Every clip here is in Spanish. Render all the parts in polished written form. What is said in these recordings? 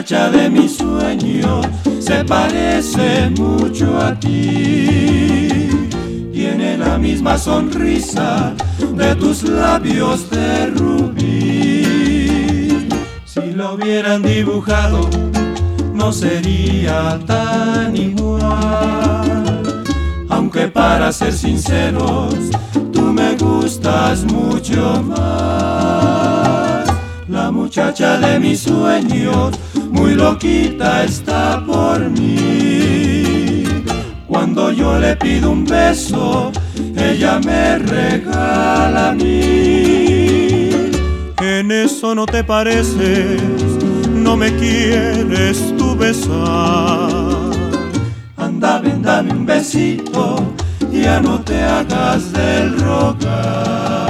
muchacha de mis sueños se parece mucho a ti. Tiene la misma sonrisa de tus labios de rubí. Si lo hubieran dibujado, no sería tan igual. Aunque para ser sinceros, tú me gustas mucho más. La muchacha de mis sueños, muy loquita está por mí. Cuando yo le pido un beso, ella me regala a mí. En eso no te pareces, no me quieres tú besar. Anda, ven, dame un besito, ya no te hagas del rogar.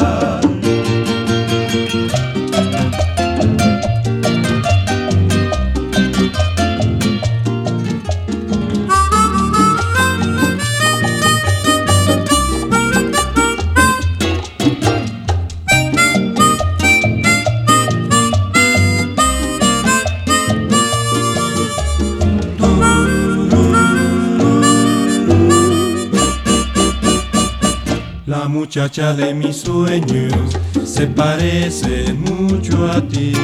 La muchacha de mis sueños se parece mucho a ti.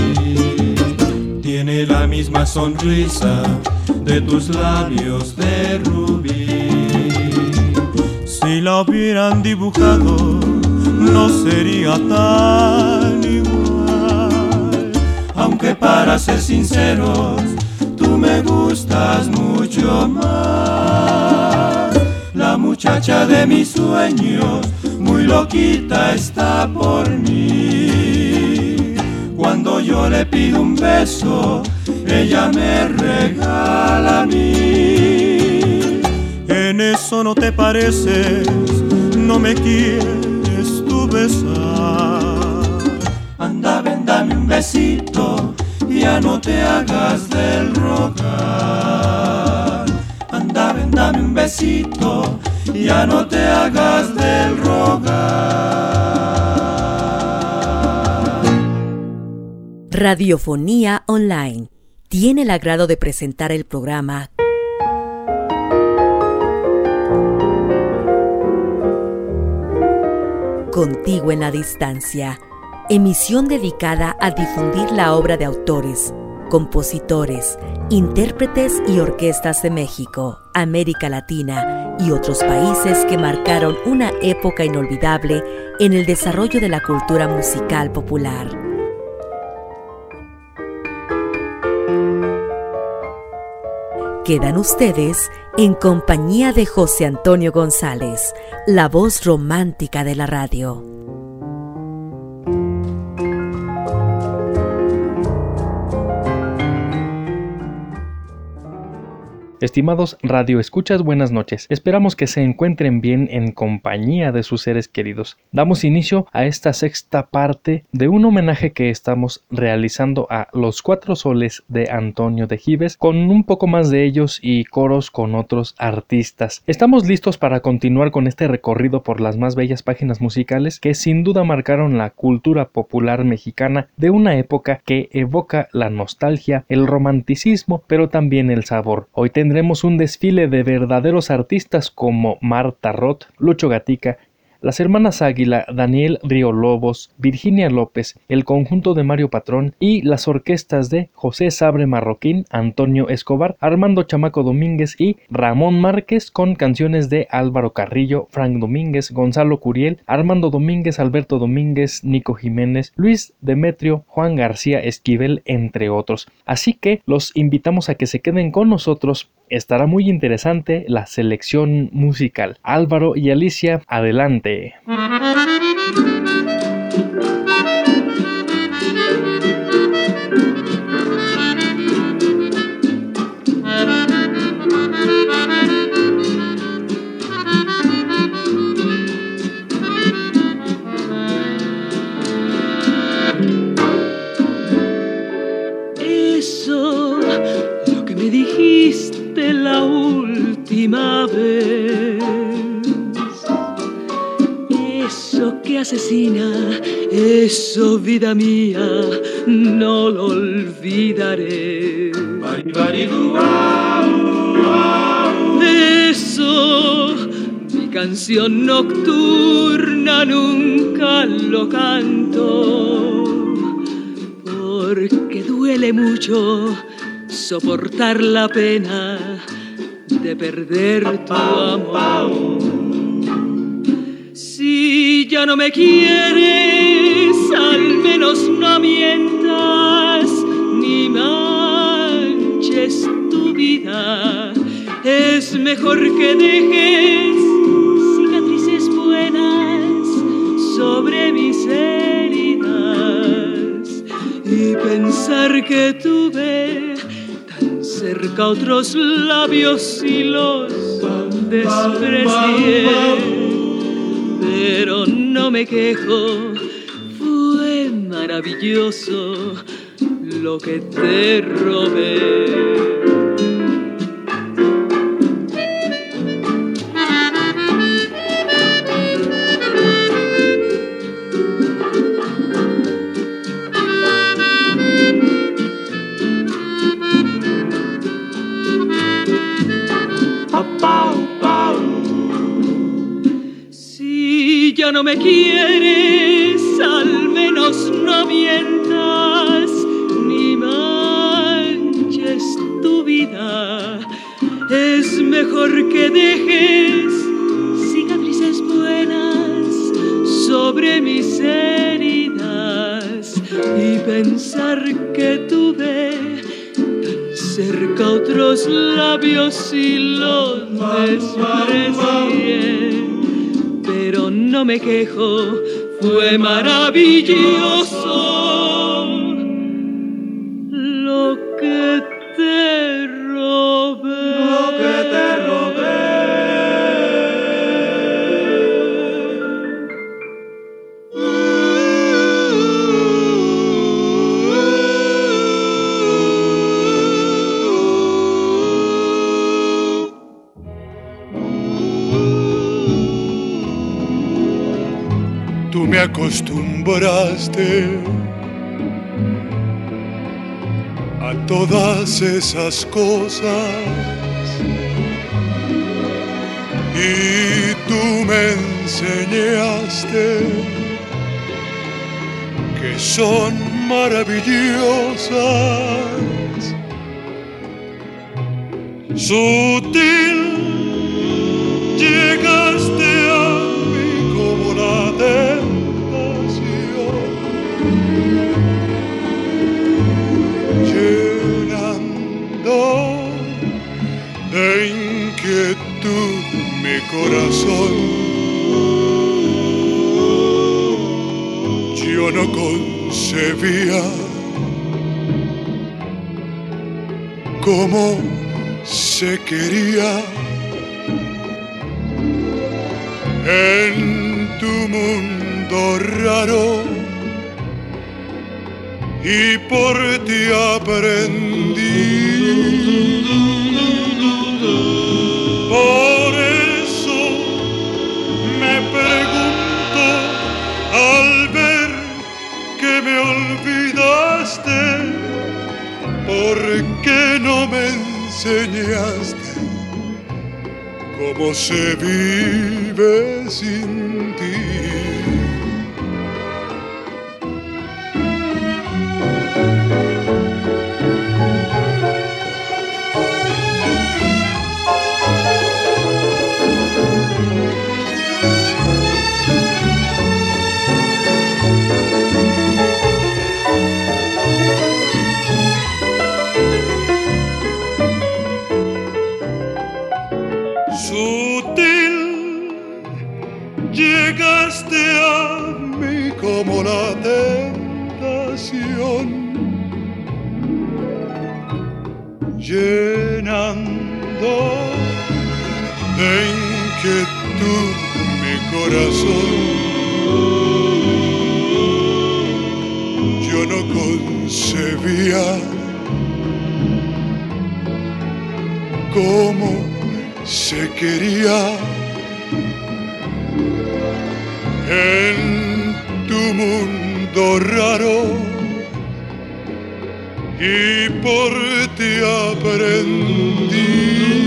Tiene la misma sonrisa de tus labios de rubí. Si la hubieran dibujado, no sería tan igual. Aunque para ser sinceros, tú me gustas mucho más. La muchacha de mis sueños, muy loquita está por mí. Cuando yo le pido un beso, ella me regala a mí. En eso no te pareces, no me quieres tú besar. Anda, ven, dame un besito, ya no te hagas del rogar. Anda, ven, dame un besito, ya no te hagas del rogar. Radiofonía Online tiene el agrado de presentar el programa Contigo en la Distancia, emisión dedicada a difundir la obra de autores, compositores, intérpretes y orquestas de México, América Latina y otros países que marcaron una época inolvidable en el desarrollo de la cultura musical popular. Quedan ustedes en compañía de José Antonio González, la voz romántica de la radio. Estimados radioescuchas, buenas noches. Esperamos que se encuentren bien en compañía de sus seres queridos. Damos inicio a esta sexta parte de un homenaje que estamos realizando a Los Cuatro Soles de Antonio de Gives, con un poco más de ellos y coros con otros artistas. Estamos listos para continuar con este recorrido por las más bellas páginas musicales que sin duda marcaron la cultura popular mexicana de una época que evoca la nostalgia, el romanticismo, pero también el sabor. Hoy tendremos un desfile de verdaderos artistas como Marta Roth, Lucho Gatica, las hermanas Águila, Daniel Río Lobos, Virginia López, el conjunto de Mario Patrón y las orquestas de José Sabre Marroquín, Antonio Escobar, Armando Chamaco Domínguez y Ramón Márquez, con canciones de Álvaro Carrillo, Frank Domínguez, Gonzalo Curiel, Armando Domínguez, Alberto Domínguez, Nico Jiménez, Luis Demetrio, Juan García Esquivel, entre otros. Así que los invitamos a que se queden con nosotros. Estará muy interesante la selección musical. Álvaro y Alicia, adelante. Eso, lo que me dijiste la última vez, eso que me asesina, eso, vida mía, no lo olvidaré. Eso, mi canción nocturna nunca lo canto, porque duele mucho soportar la pena de perder tu amor. Si ya no me quieres, al menos no mientas ni manches tu vida. Es mejor que dejes cicatrices buenas sobre mis heridas y pensar que tuve tan cerca otros labios y los desprecié. Pero no me quejo, fue maravilloso lo que te robé. Si ya no me quieres, al menos no mientas ni manches tu vida. Es mejor que dejes cicatrices buenas sobre mis heridas y pensar que tuve tan cerca otros labios y los desprecié. Pero no me quejo, fue maravilloso lo que te robé. Lo que te robé. Tú me acostumbraste a todas esas cosas y tú me enseñaste que son maravillosas. Sutil llegaste a mí como la tentación, llenando de inquietud mi corazón. Yo no concebía cómo se quería en tu mundo raro, y por ti aprendí. Por eso me pregunto al ver que me olvidaste, ¿por qué no me enseñaste cómo se vive sin ti? Sutil llegaste a mí como la tentación, llenando de inquietud mi corazón. Yo no concebía cómo se quería en mundo raro y por ti aprendí.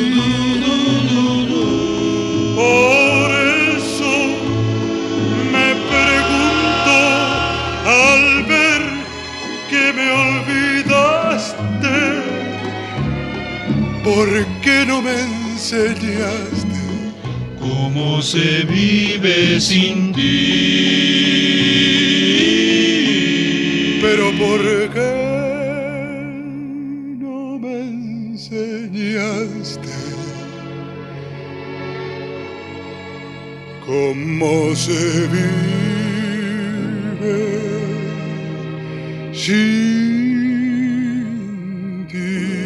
Por eso me pregunto al ver que me olvidaste, ¿por qué no me enseñaste cómo se vive sin ti? Pero ¿por qué no me enseñaste cómo se vive sin ti?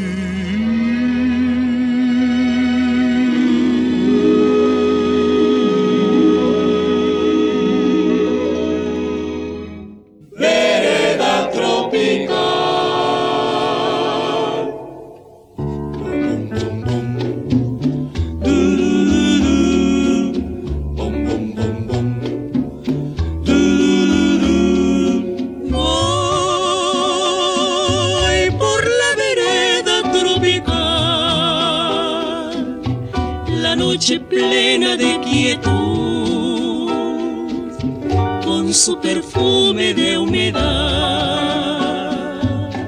Plena de quietud, con su perfume de humedad.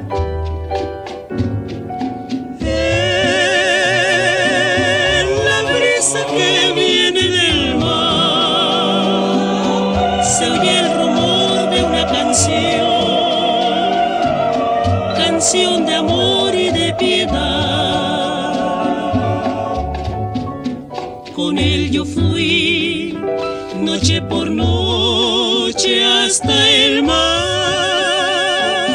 La brisa que viene del mar, se oye el rumor de una canción de amor y de piedad. Con él yo fui noche por noche hasta el mar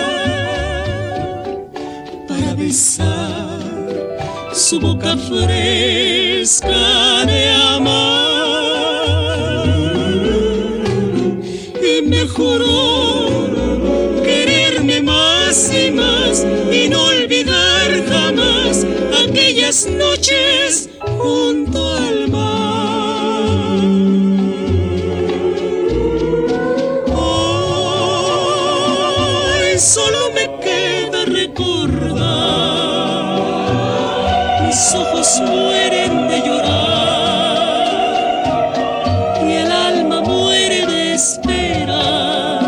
para besar su boca fresca de amar, y me juró quererme más y más y no olvidar jamás aquellas noches junto al mar. Hoy solo me queda recordar, mis ojos mueren de llorar y el alma muere de esperar.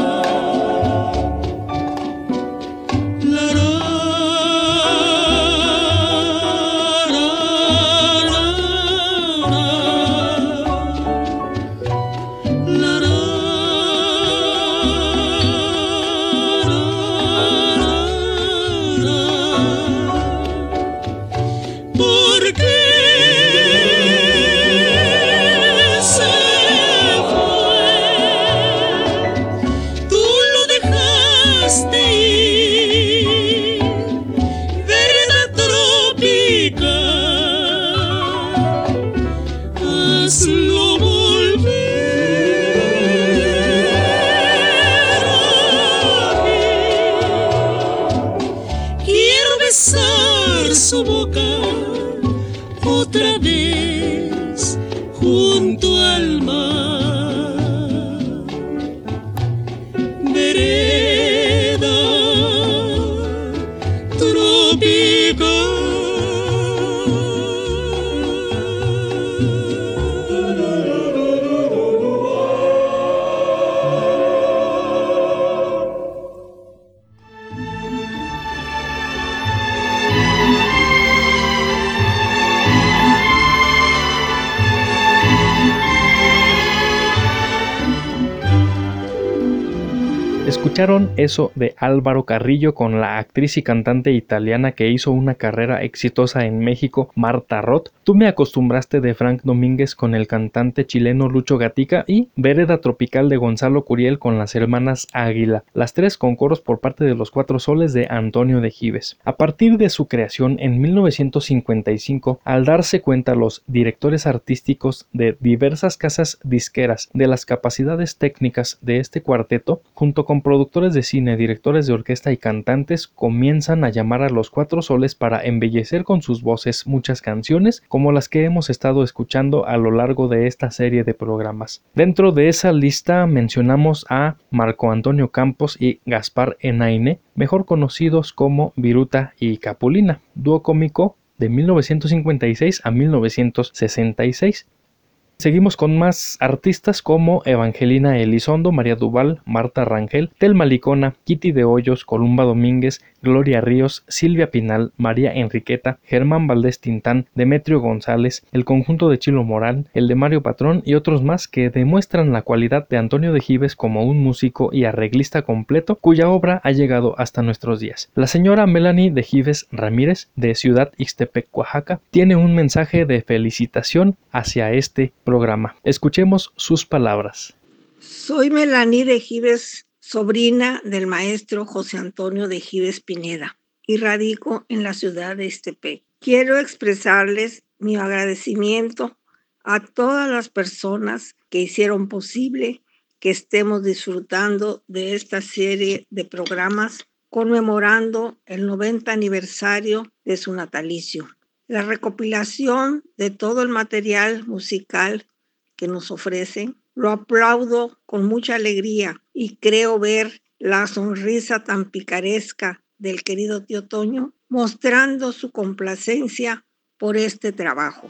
Su boca otra vez junto al mar. Vereda tropical. Escucharon eso de Álvaro Carrillo con la actriz y cantante italiana que hizo una carrera exitosa en México, Marta Roth. Tú me acostumbraste de Frank Domínguez con el cantante chileno Lucho Gatica y Vereda Tropical de Gonzalo Curiel con las hermanas Águila, las tres con coros por parte de los Cuatro Soles de Antonio de Gives. A partir de su creación en 1955, al darse cuenta los directores artísticos de diversas casas disqueras de las capacidades técnicas de este cuarteto, junto con productores productores de cine, directores de orquesta y cantantes comienzan a llamar a los Cuatro Soles para embellecer con sus voces muchas canciones como las que hemos estado escuchando a lo largo de esta serie de programas. Dentro de esa lista mencionamos a Marco Antonio Campos y Gaspar Enaine, mejor conocidos como Viruta y Capulina, dúo cómico de 1956 a 1966. Seguimos con más artistas como Evangelina Elizondo, María Duval, Marta Rangel, Telma Licona, Kitty de Hoyos, Columba Domínguez, Gloria Ríos, Silvia Pinal, María Enriqueta, Germán Valdés Tintán, Demetrio González, el conjunto de Chilo Morán, el de Mario Patrón y otros más que demuestran la cualidad de Antonio de Gives como un músico y arreglista completo cuya obra ha llegado hasta nuestros días. La señora Melanie de Gives Ramírez, de Ciudad Ixtepec, Oaxaca, tiene un mensaje de felicitación hacia este programa. Escuchemos sus palabras. Soy Melanie de Gives, sobrina del maestro José Antonio de Gives Pineda, y radico en la ciudad de Ixtepec. Quiero expresarles mi agradecimiento a todas las personas que hicieron posible que estemos disfrutando de esta serie de programas conmemorando el 90 aniversario de su natalicio. La recopilación de todo el material musical que nos ofrecen lo aplaudo con mucha alegría y creo ver la sonrisa tan picaresca del querido tío Toño mostrando su complacencia por este trabajo.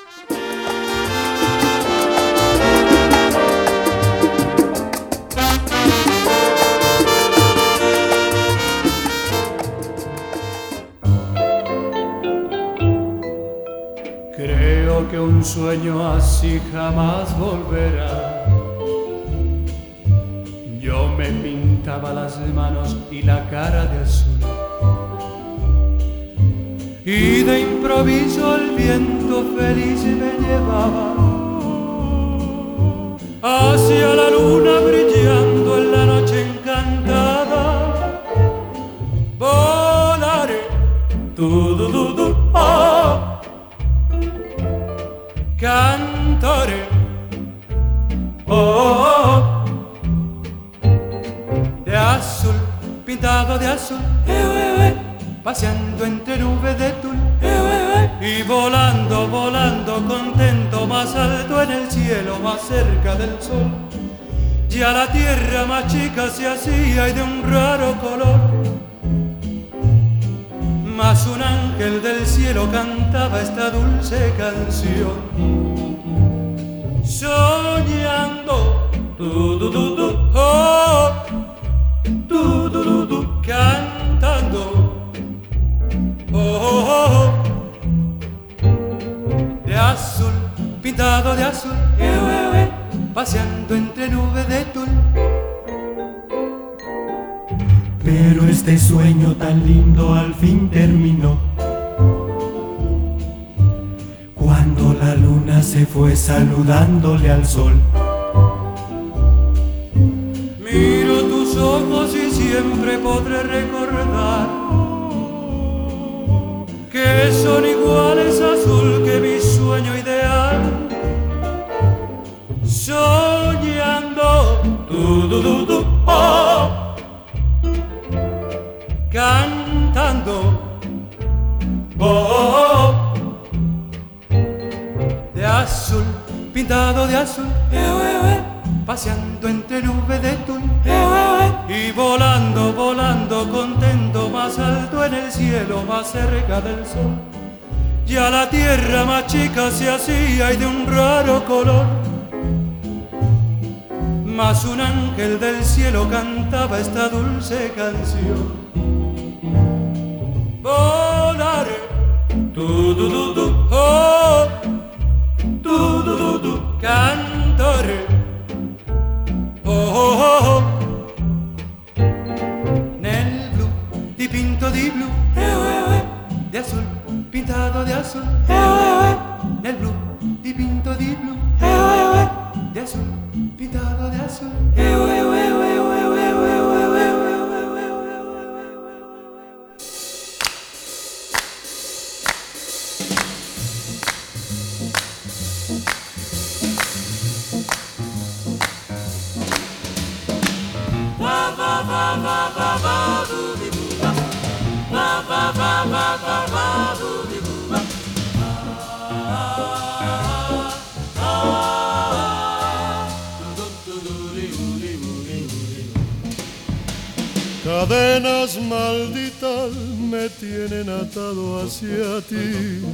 Creo que un sueño así jamás volverá. Yo me pintaba las manos y la cara de azul, y de improviso el viento feliz me llevaba hacia la luna brillando en la noche encantada. Volaré, ah. Cantaré, oh, de azul, pintado de azul, paseando entre nubes de tul, y volando, volando contento, más alto en el cielo, más cerca del sol. Ya la tierra más chica se hacía y de un raro color, mas un ángel del cielo cantaba esta dulce canción. Soñando, oh, cantando, oh, de azul, pintado de azul, paseando entre nubes de tul. Pero este sueño tan lindo al fin terminó, cuando la luna se fue saludándole al sol. Miro tus ojos y siempre podré recordar que son iguales azul que mi sueño ideal. Soñando, oh, cantando, oh, de azul, pintado de azul, paseando entre nubes de tul, y volando, volando contento, más alto en el cielo, más cerca del sol. Ya la tierra más chica se hacía y de un raro color, mas un ángel del cielo cantaba esta dulce canción. Volaré, oh, cantaré, oh, nel blu dipinto di blu, de azul pintado de azul, nel blu dipinto di blu, de azul pintado de azul. Cadenas malditas me tienen atado hacia ti.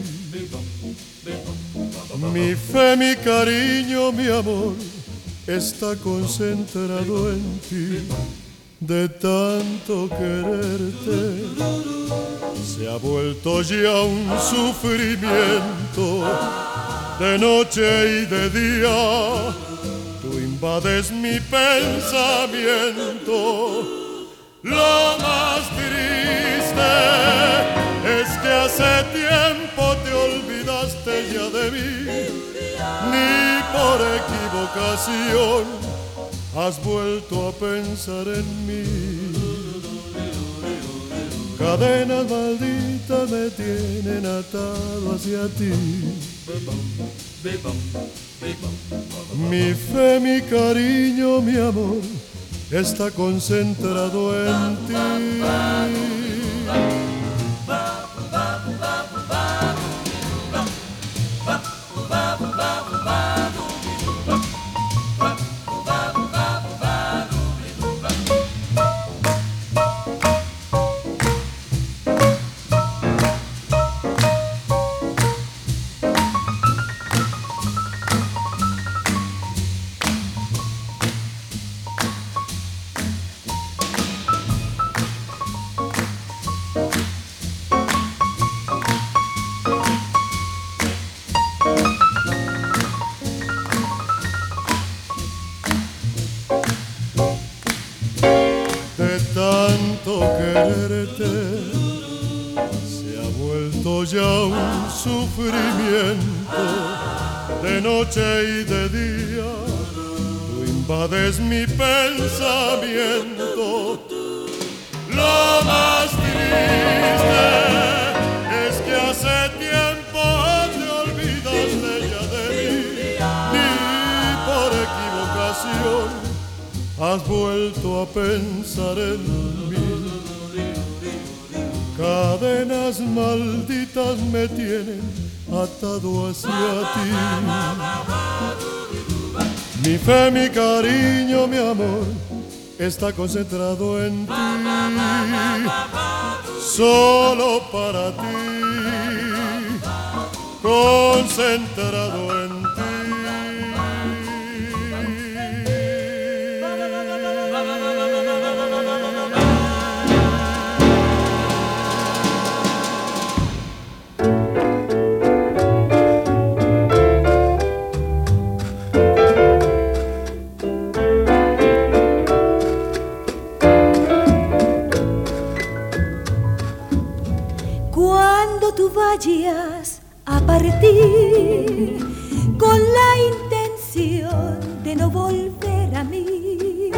Mi fe, mi cariño, mi amor está concentrado en ti. De tanto quererte se ha vuelto ya un sufrimiento. De noche y de día tú invades mi pensamiento. Lo más triste es que hace tiempo te olvidaste ya de mí. Ni por equivocación has vuelto a pensar en mí. Cadenas malditas me tienen atado hacia ti. Mi fe, mi cariño, mi amor está concentrado en ti. De noche y de día tú invades mi pensamiento. Lo más triste es que hace tiempo te olvidaste ya de mí. Ni por equivocación has vuelto a pensar en mí. Cadenas malditas me tienen atado hacia ti. Mi fe, mi cariño, mi amor está concentrado en ti. Solo para ti, concentrado en ti. Tú vayas a partir con la intención de no volver a mí.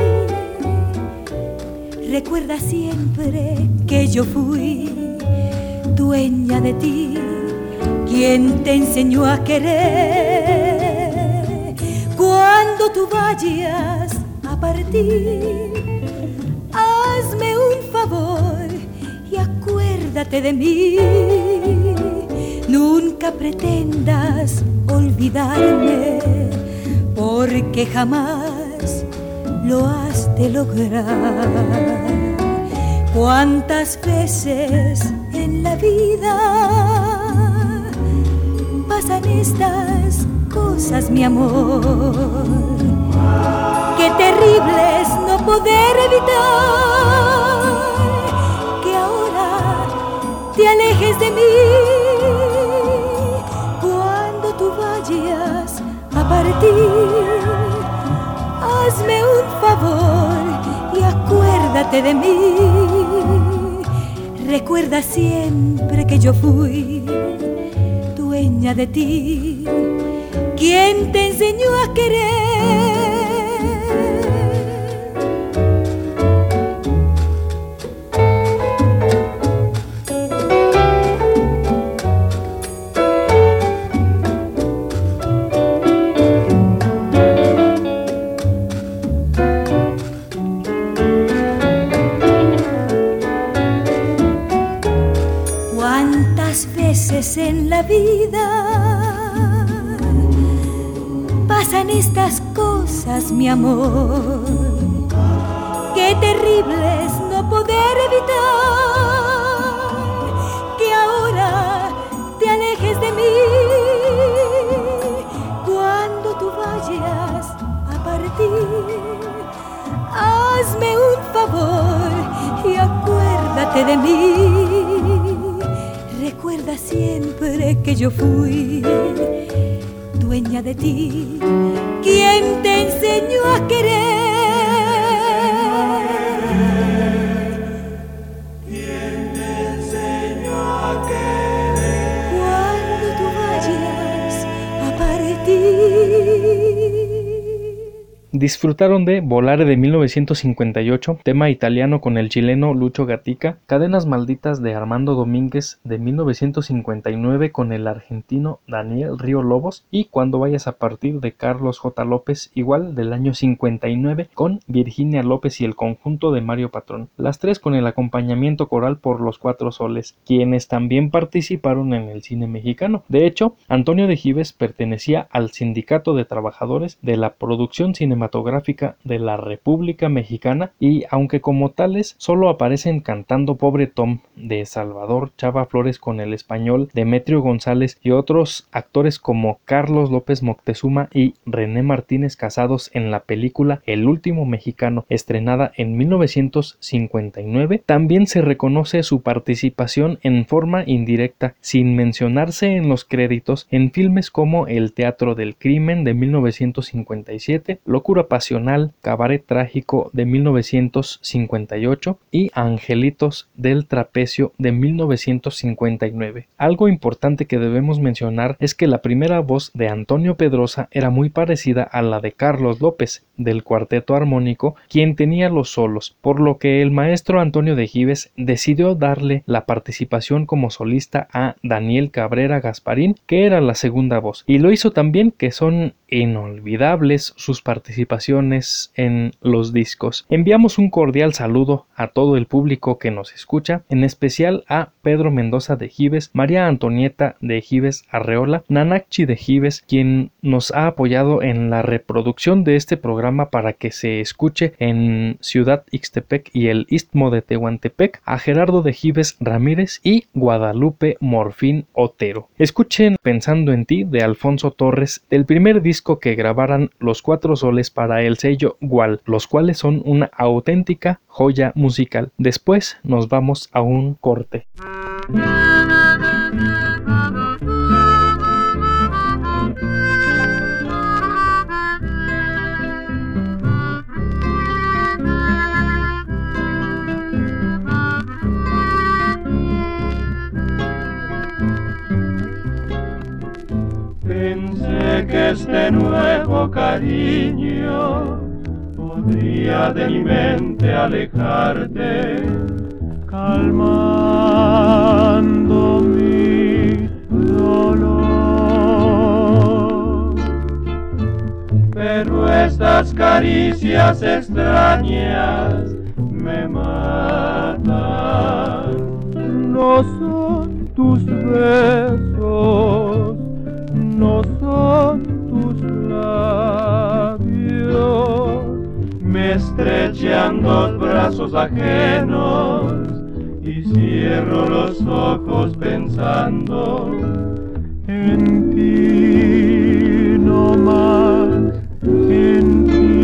Recuerda siempre que yo fui dueña de ti, quien te enseñó a querer. Cuando tú vayas a partir, hazme un favor y acuérdate de mí. Nunca pretendas olvidarme, porque jamás lo has de lograr. Cuántas veces en la vida pasan estas cosas, mi amor. Qué terrible es no poder evitar que ahora te alejes de mí. Cuando tú vayas a partir, hazme un favor y acuérdate de mí. Recuerda siempre que yo fui dueña de ti, quien te enseñó a querer. veces en la vida pasan estas cosas, mi amor, qué terrible es no poder evitar que ahora te alejes de mí. Cuando tú vayas a partir, hazme un favor y acuérdate de mí. Recuerda siempre que yo fui dueña de ti, quien te enseñó a querer. ¿Quién te enseñó a querer? Cuando tú vayas a partir. Disfrutaron de Volare de 1958, tema italiano con el chileno Lucho Gatica, Cadenas Malditas de Armando Domínguez de 1959 con el argentino Daniel Río Lobos y Cuando vayas a partir de Carlos J. López, igual del año 59 con Virginia López y el conjunto de Mario Patrón, las tres con el acompañamiento coral por Los Cuatro Soles, quienes también participaron en el cine mexicano. De hecho, Antonio de Gives pertenecía al Sindicato de Trabajadores de la Producción Cinematográfica de la República Mexicana y aunque como tales solo aparecen cantando Pobre Tom de Salvador Chava Flores con el español Demetrio González y otros actores como Carlos López Moctezuma y René Martínez casados en la película El Último Mexicano estrenada en 1959, también se reconoce su participación en forma indirecta sin mencionarse en los créditos en filmes como El Teatro del Crimen de 1957, Locura Pasional, Cabaret Trágico de 1958 y Angelitos del Trapecio de 1959. Algo importante que debemos mencionar es que la primera voz de Antonio Pedrosa era muy parecida a la de Carlos López del Cuarteto Armónico, quien tenía los solos, por lo que el maestro Antonio de Gives decidió darle la participación como solista a Daniel Cabrera Gasparín, que era la segunda voz, y lo hizo tan bien que son inolvidables sus participaciones en los discos. Enviamos un cordial saludo a todo el público que nos escucha, en especial a Pedro Mendoza de Gives, María Antonieta de Gives Arreola, Nanachi de Gives, quien nos ha apoyado en la reproducción de este programa para que se escuche en Ciudad Ixtepec y el Istmo de Tehuantepec, a Gerardo de Gives Ramírez y Guadalupe Morfín Otero. Escuchen Pensando en ti de Alfonso Torres, del primer disco que grabaran Los Cuatro Soles para el sello Gual, los cuales son una auténtica joya musical. Después nos vamos a un corte. Pensé que este nuevo cariño podría de mi mente alejarte, calmando mi dolor. Pero estas caricias extrañas me matan. No son tus besos, no son tus labios, me estrechan dos brazos ajenos y cierro los ojos pensando en ti, no más en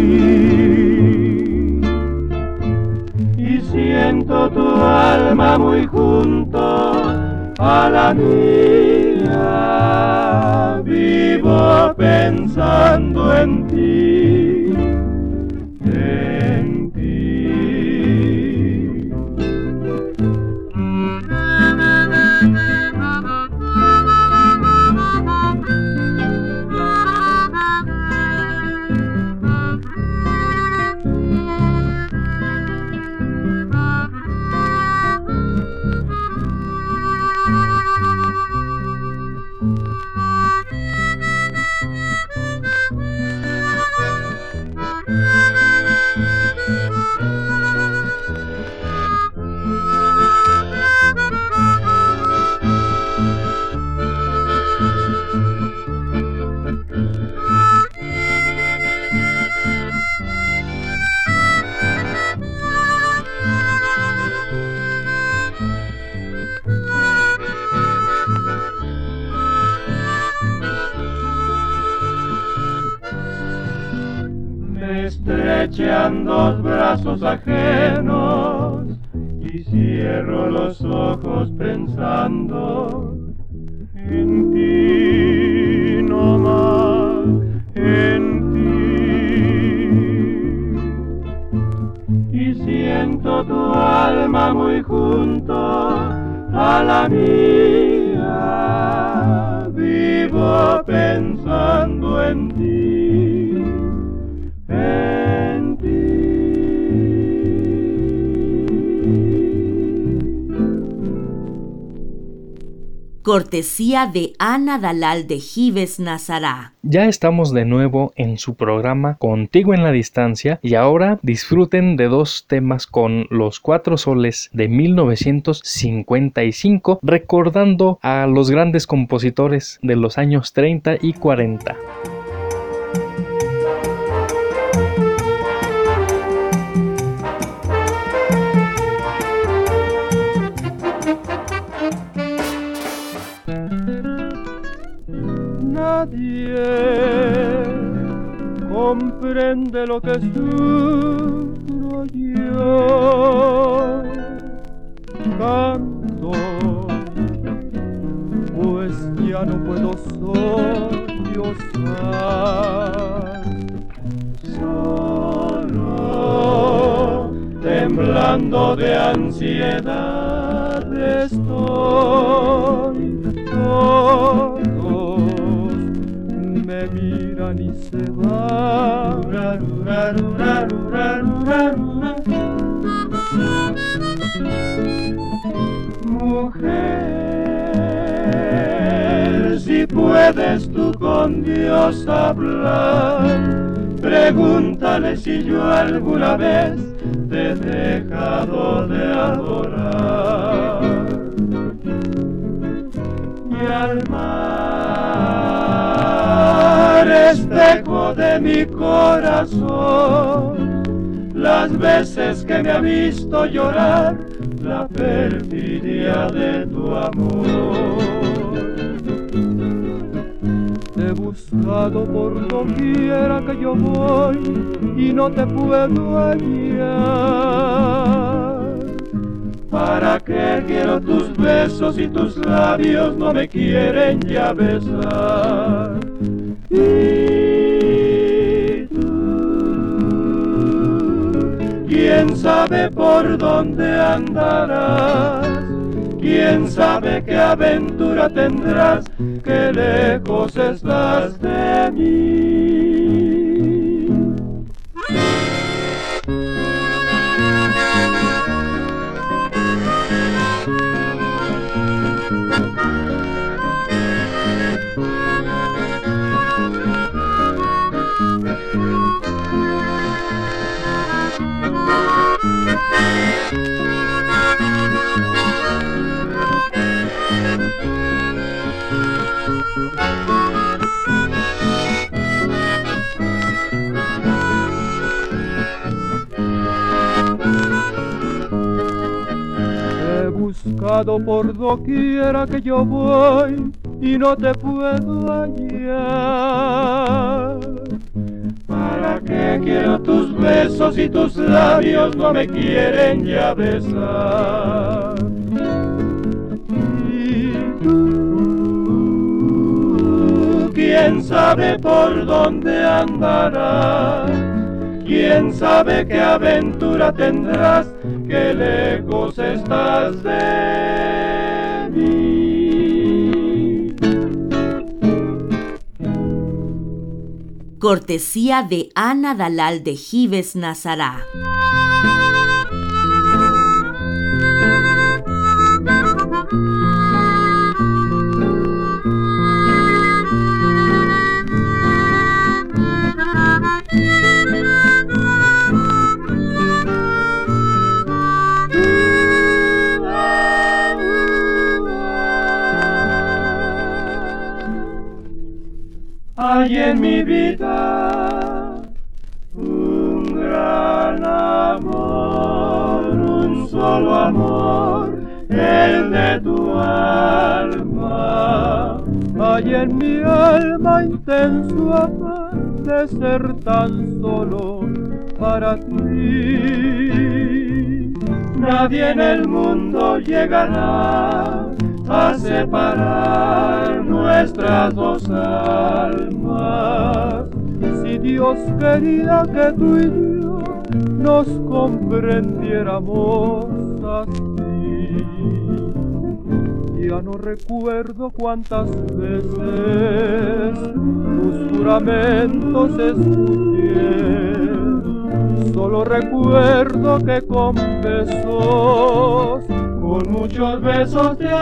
ti. Y siento tu alma muy junto a la mía, vivo pensando en ti, en ti. acechando brazos ajenos, y cierro los ojos pensando en ti, no más en ti. Y siento tu alma muy junto a la mía, vivo pensando en ti, en ti. Cortesía de Ana Dalal de Gives Nazará. Ya estamos de nuevo en su programa Contigo en la Distancia y ahora disfruten de dos temas con Los Cuatro Soles de 1955, recordando a los grandes compositores de los años 30 y 40. Nadie comprende lo que sufro yo. Canto, pues ya no puedo sollozar. Solo, temblando de ansiedad estoy. Me miran y se van. Mujer, si puedes tú con Dios hablar, pregúntale si yo alguna vez te he dejado de adorar. Y al mar, espejo de mi corazón, las veces que me ha visto llorar la perfidia de tu amor. Te he buscado por doquiera que yo voy y no te puedo hallar. ¿Para qué quiero tus besos y tus labios no me quieren ya besar? Y tú, ¿quién sabe por dónde andarás? ¿Quién sabe qué aventura tendrás? ¿Qué lejos estás de mí? He buscado por doquiera que yo voy y no te puedo hallar. ¿Para qué quiero tus besos y tus labios no me quieren ya besar? Y tú, ¿quién sabe por dónde andarás? ¿Quién sabe qué aventura tendrás? ¿Qué lejos estás de mí? Cortesía de Ana Dalal de Gives Nazará. Hay en mi vida un gran amor, un solo amor, el de tu alma. Hay en mi alma intenso afán de ser tan solo para ti. Nadie en el mundo llegará a separar nuestras dos almas. Si Dios quería que tú y yo nos comprendiéramos así. Ya no recuerdo cuántas veces tus juramentos escuché. Solo recuerdo que con besos, con muchos besos te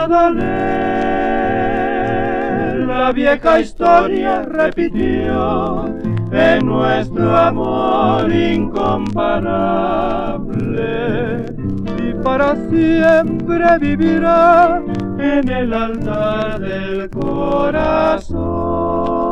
adoré. La vieja historia repitió en nuestro amor incomparable y para siempre vivirá en el altar del corazón.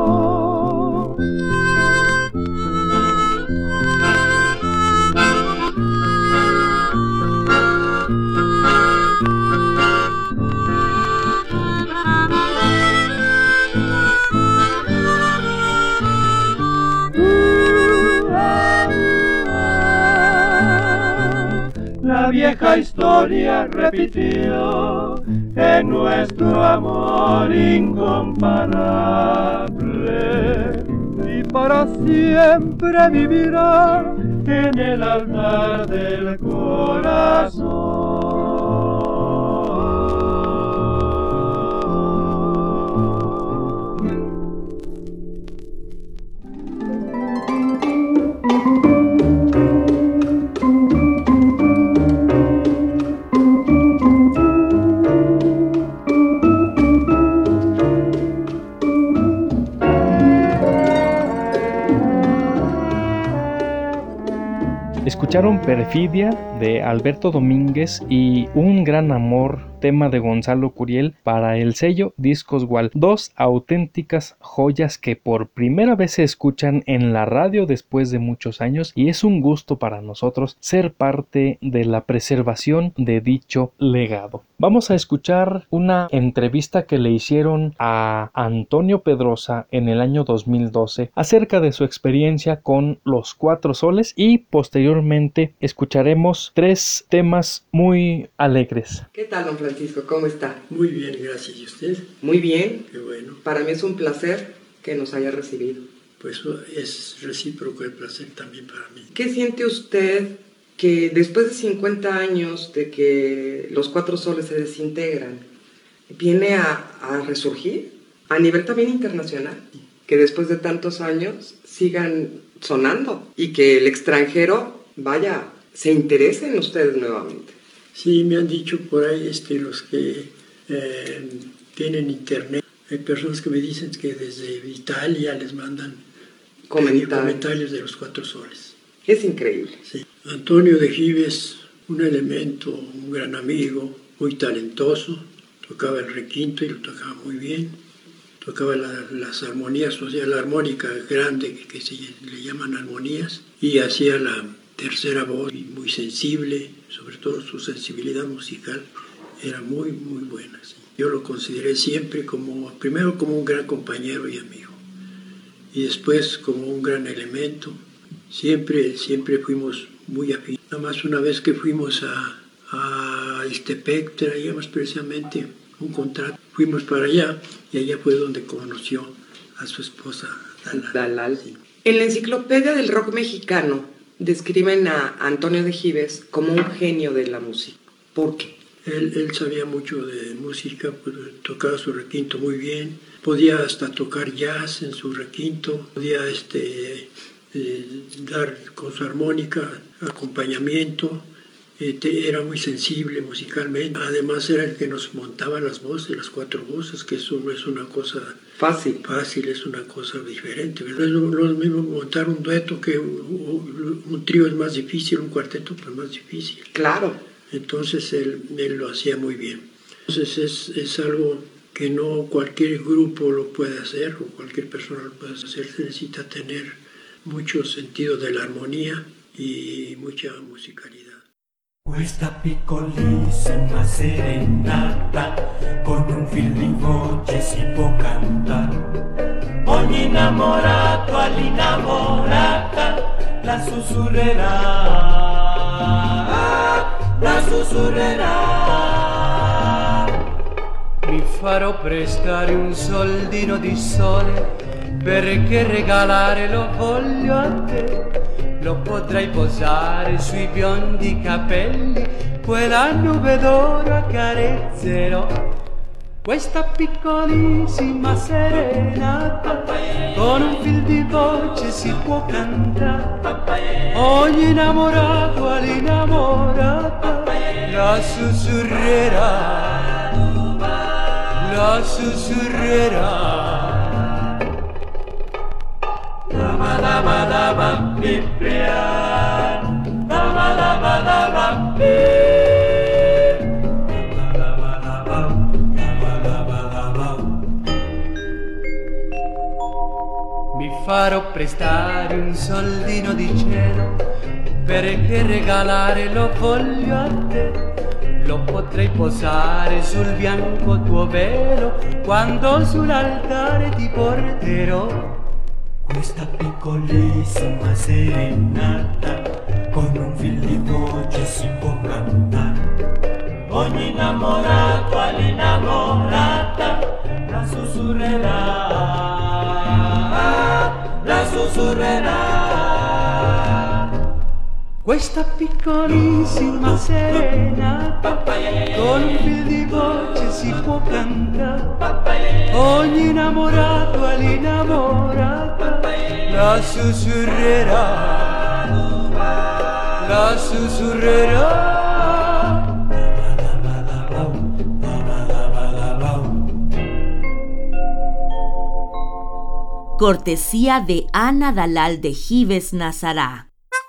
La vieja historia repitió en nuestro amor incomparable y para siempre vivirá en el altar del corazón. Escucharon Perfidia de Alberto Domínguez y Un Gran Amor, tema de Gonzalo Curiel para el sello Discos Gual. Dos auténticas joyas que por primera vez se escuchan en la radio después de muchos años y es un gusto para nosotros ser parte de la preservación de dicho legado. Vamos a escuchar una entrevista que le hicieron a Antonio Pedrosa en el año 2012 acerca de su experiencia con Los Cuatro Soles y posteriormente escucharemos 3 temas muy alegres. ¿Qué tal, don Francisco? ¿Cómo está? Muy bien, gracias. ¿Y usted? Muy bien. Qué bueno. Para mí es un placer que nos haya recibido. Pues es recíproco el placer también para mí. ¿Qué siente usted que después de 50 años de que Los Cuatro Soles se desintegran, viene a resurgir a nivel también internacional? Que después de tantos años sigan sonando y que el extranjero, vaya, se interese en ustedes nuevamente. Sí, me han dicho por ahí los que tienen internet. Hay personas que me dicen que desde Italia les mandan comentarios de Los Cuatro Soles. Es increíble. Sí. Antonio de Gives, un elemento, un gran amigo, muy talentoso. Tocaba el requinto y lo tocaba muy bien. Tocaba las armonías, o sea, la armónica grande que se le llaman armonías, y hacía la tercera voz muy sensible, sobre todo su sensibilidad musical era muy, muy buena. Sí. Yo lo consideré siempre primero como un gran compañero y amigo, y después como un gran elemento. Siempre fuimos muy afines. Nada más una vez que fuimos a Ixtepec, traíamos precisamente un contrato. Fuimos para allá y allá fue donde conoció a su esposa, Dalal. Sí. En la enciclopedia del rock mexicano describen a Antonio de Gives como un genio de la música. ¿Por qué? Él sabía mucho de música, pues, tocaba su requinto muy bien, podía hasta tocar jazz en su requinto, podía dar con su armónica acompañamiento, era muy sensible musicalmente. Además era el que nos montaba las voces, las 4 voces, que eso no es una cosa fácil, es una cosa diferente. No es lo mismo montar un dueto que un trío es más difícil, un cuarteto pues más difícil. Claro. Entonces él lo hacía muy bien. Entonces es algo que no cualquier grupo lo puede hacer o cualquier persona lo puede hacer. Se necesita tener mucho sentido de la armonía y mucha musicalidad. Questa piccolissima serenata con un fil di voce si può cantare. Ogni innamorato all'innamorata la susurrerá, la susurrerà. Mi farò prestare un soldino di sole, perché regalare lo voglio a te. Lo potrai posare sui biondi capelli, quella nube d'oro accarezzerò. Questa piccolissima serenata, con un fil di voce si può cantare. Ogni innamorato all'innamorata la sussurrerà, la sussurrerà. Lama lama lama pipia, lama lama lama Mi farò prestare un soldino di cielo, perché regalare lo voglio a te. Lo potrei posare sul bianco tuo velo, quando sull'altare ti porterò. Questa piccolissima serenata, con un fil di voce si può cantare. Ogni innamorato all'innamorata la sussurrerà, la sussurrerà. Questa piccolissima serenata, con un fil di voce si può cantare. Ogni innamorato all'innamorata la sussurrerà, la sussurrerà. Cortesía de Ana Dalal de Gives Nazará.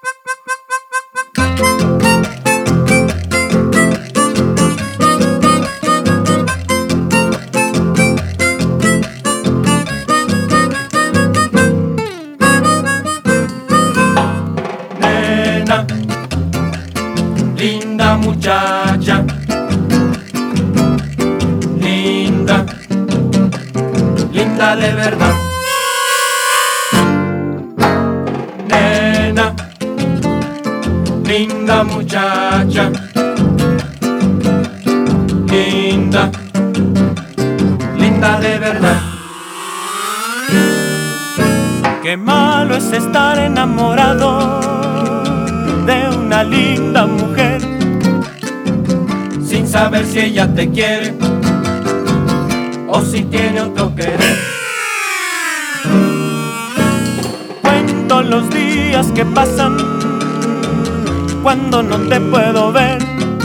Nena, linda muchacha, linda, linda de verdad. Nena, linda muchacha, linda, linda de verdad. Qué malo es estar enamorado de una linda mujer, sin saber si ella te quiere o si tiene otro querer. Cuento los días que pasan cuando no te puedo ver,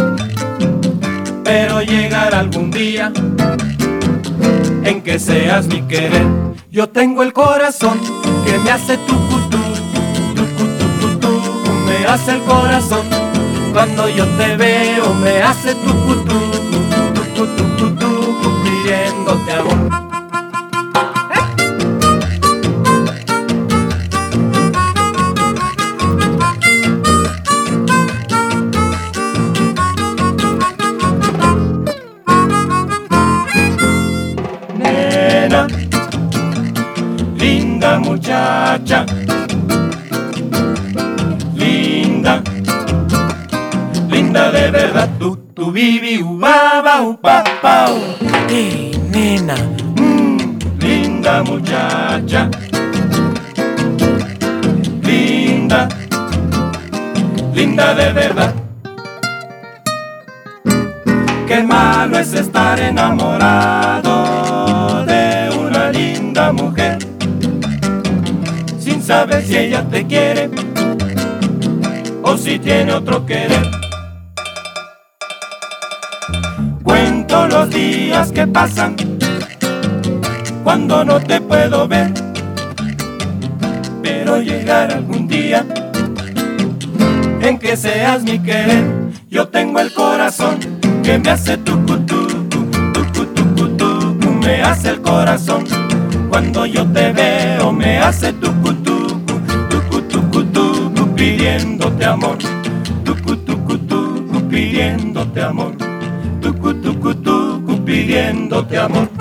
pero llegará algún día en que seas mi querer. Yo tengo el corazón que me hace tucutú, tucutú, me hace el corazón cuando yo te veo, me hace tucutú, tucutú, pidiéndote amor. Nena, linda muchacha, linda, linda de verdad, tu bibi, ubaba, upapau. Hey, nena, linda muchacha, linda, linda de verdad. Qué malo es estar enamorado de una linda mujer, sin saber si ella te quiere o si tiene otro querer. Cuento los días que pasan cuando no te puedo ver, pero llegará algún día en que seas mi querer. Yo tengo el corazón que me hace tucutú, me hace el corazón cuando yo te veo, me hace tucutú, pidiéndote amor, tucutú, pidiéndote amor, tucutú, pidiéndote amor.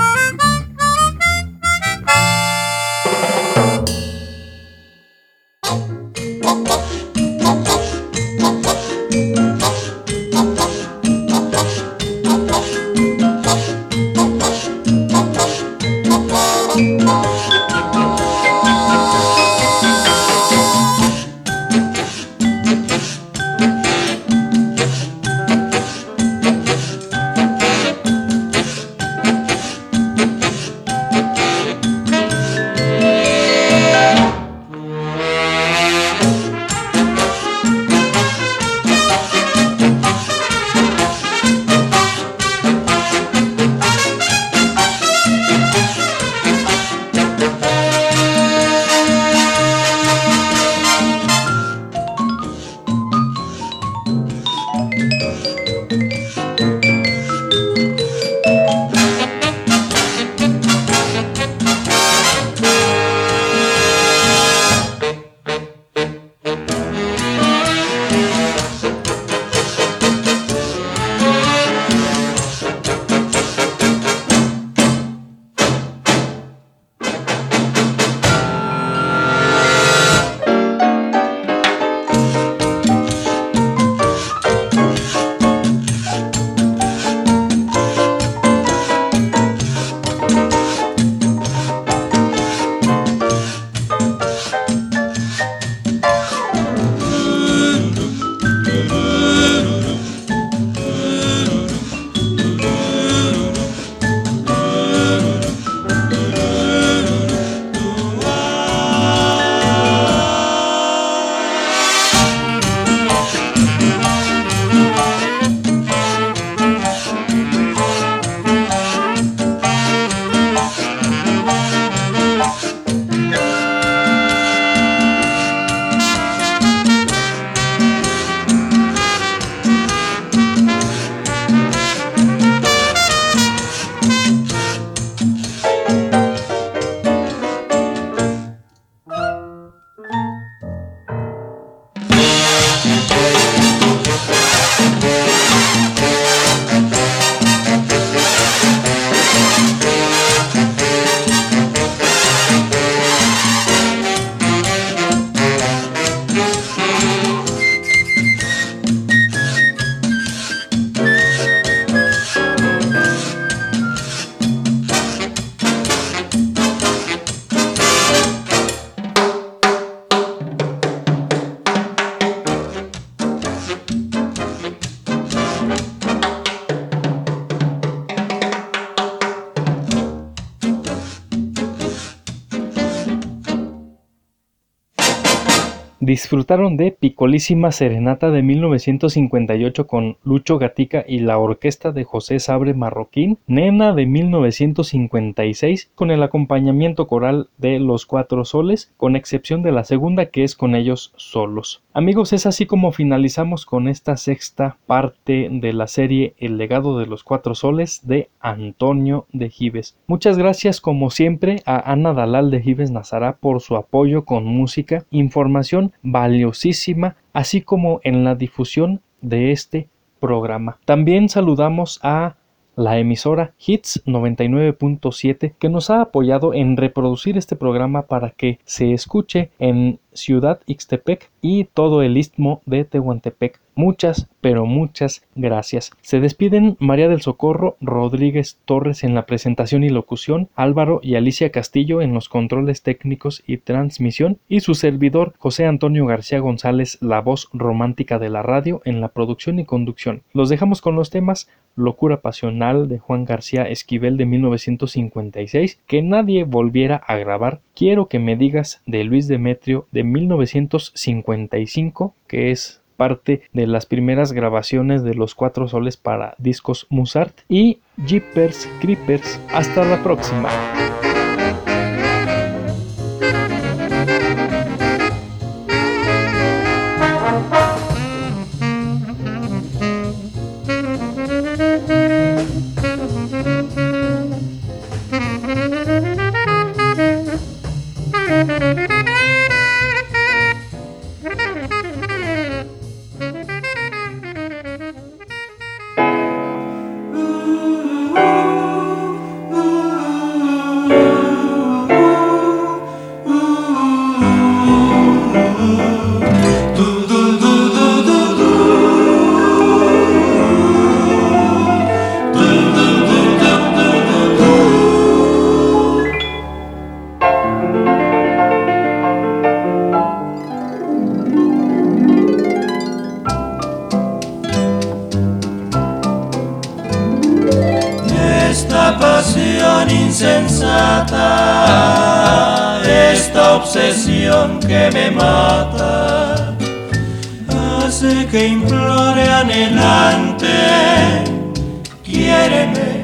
disfrutaron de Picolísima Serenata de 1958 con Lucho Gatica y la orquesta de José Sabre Marroquín, Nena de 1956 con el acompañamiento coral de Los Cuatro Soles, con excepción de la segunda que es con ellos solos. Amigos, es así como finalizamos con esta sexta parte de la serie El legado de los Cuatro Soles de Antonio de Gives. Muchas gracias como siempre a Ana Dalal de Gives Nazará por su apoyo con música, información valiosísima, así como en la difusión de este programa. También saludamos a la emisora Hits 99.7 que nos ha apoyado en reproducir este programa para que se escuche en Ciudad Ixtepec y todo el istmo de Tehuantepec. Muchas, pero muchas gracias. Se despiden María del Socorro Rodríguez Torres en la presentación y locución, Álvaro y Alicia Castillo en los controles técnicos y transmisión, y su servidor José Antonio García González, la voz romántica de la radio, en la producción y conducción. Los dejamos con los temas Locura Pasional de Juan García Esquivel de 1956, Que nadie volviera a grabar, Quiero que me digas de Luis Demetrio de 1955, que es parte de las primeras grabaciones de Los Cuatro Soles para discos Musart, y Jeepers Creepers. Hasta la próxima. Insensata, esta obsesión que me mata, hace que implore anhelante, quiéreme,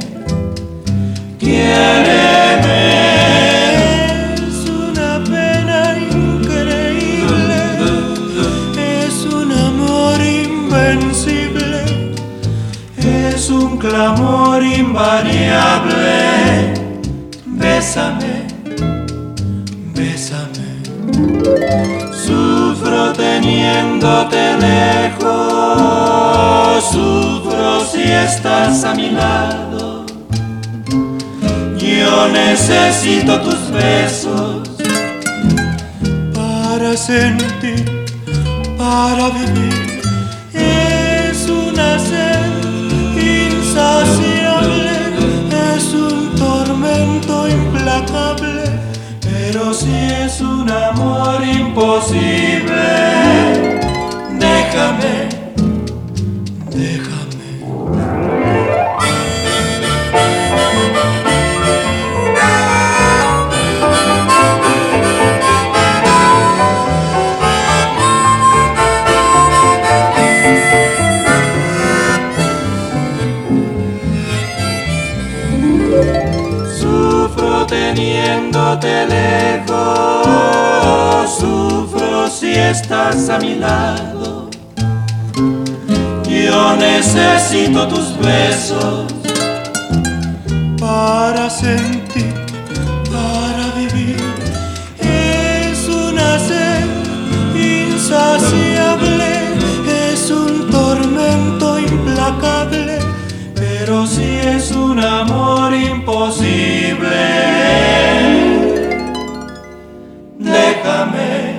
quiéreme. Es una pena increíble, es un amor invencible, es un clamor invariable. Bésame, bésame. Sufro teniéndote lejos, sufro si estás a mi lado. Yo necesito tus besos para sentir, para vivir. Es una sed insaciable, es un tormento implacable, pero si es un amor imposible, déjame, déjame. Teniéndote lejos, sufro si estás a mi lado. Yo necesito tus besos para sentir, para vivir. Es una sed insaciable, es un tormento implacable, pero si es un amor imposible, déjame,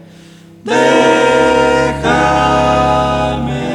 déjame.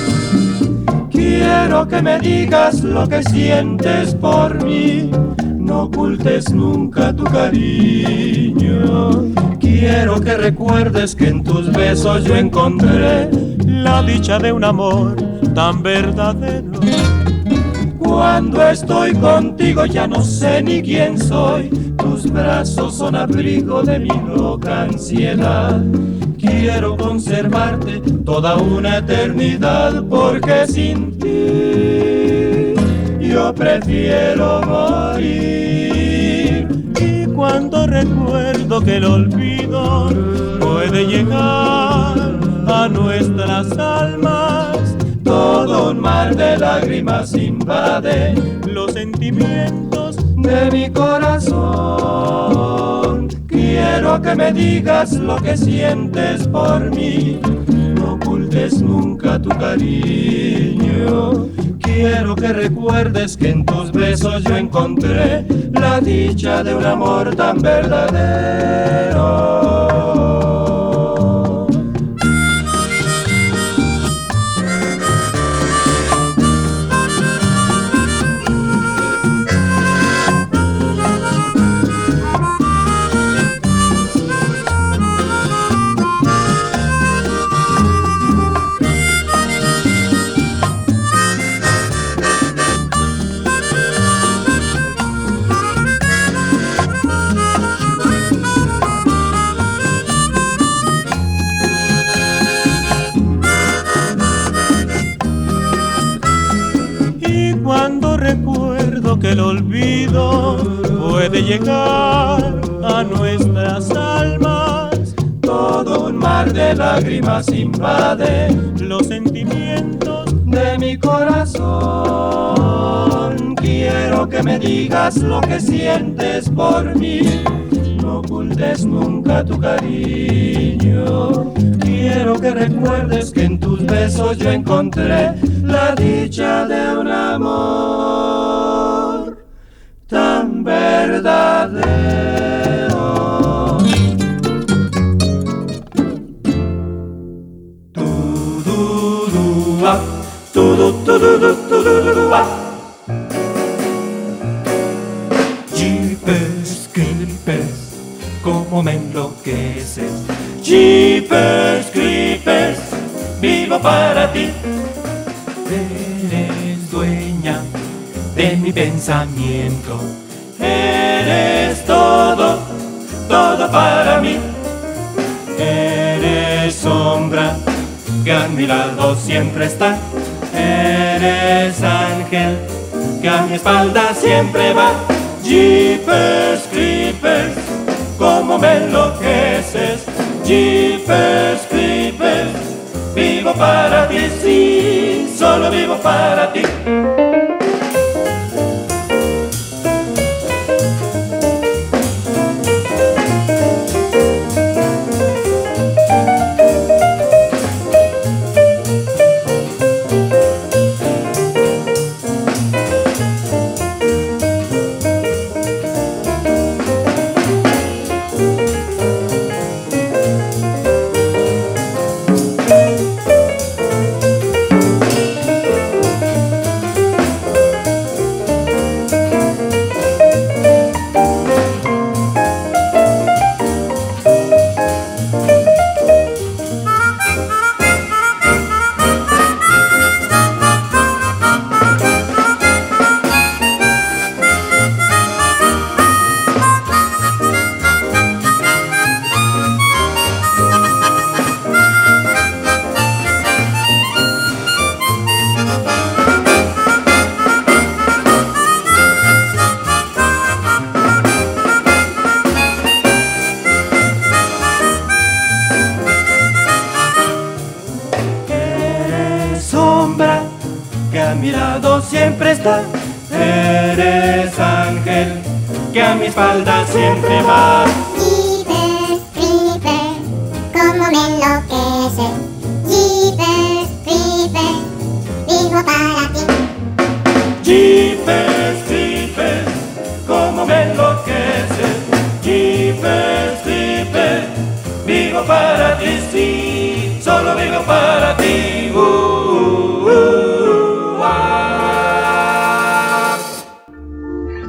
Quiero que me digas lo que sientes por mí. no ocultes nunca tu cariño. Quiero que recuerdes que en tus besos yo encontré la dicha de un amor tan verdadero. Cuando estoy contigo ya no sé ni quién soy, tus brazos son abrigo de mi loca ansiedad. Quiero conservarte toda una eternidad, porque sin ti yo prefiero morir. Y cuando recuerdo que el olvido puede llegar a nuestras almas, todo un mar de lágrimas invade los sentimientos de mi corazón. Quiero que me digas lo que sientes por mí, no ocultes nunca tu cariño. Quiero que recuerdes que en tus besos yo encontré la dicha de un amor tan verdadero. Que el olvido puede llegar a nuestras almas, todo un mar de lágrimas invade los sentimientos de mi corazón. Quiero que me digas lo que sientes por mí, no ocultes nunca tu cariño. Quiero que recuerdes que en tus besos yo encontré la dicha de un amor tan verdadero. Tu-du-du-du-ah, tu-du-du-du-du-du-du-ah. Jeepers Creepers, cómo me enloqueces. Jeepers Creepers, vivo para ti. Eres dueña de mi pensamiento, eres todo, todo para mí. Eres sombra que a mi lado siempre está, eres ángel que a mi espalda siempre va. Jeepers Creepers, cómo me enloqueces. Jeepers Creepers, vivo para ti, sí, solo vivo para ti. Siempre está, eres ángel que a mi espalda siempre va. Jeepers Creepers, cómo me enloquece. Jeepers Creepers, vivo para ti. Jeepers Creepers, cómo me enloquece. Jeepers Creepers, vivo para ti, sí, solo vivo para ti.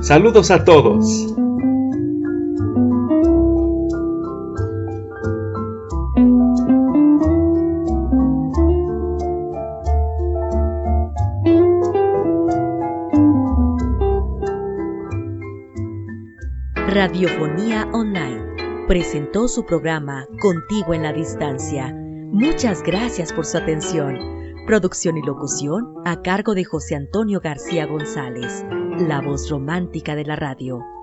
Saludos a todos. Radiofonía Online presentó su programa Contigo en la Distancia. Muchas gracias por su atención. Producción y locución a cargo de José Antonio García González, la voz romántica de la radio.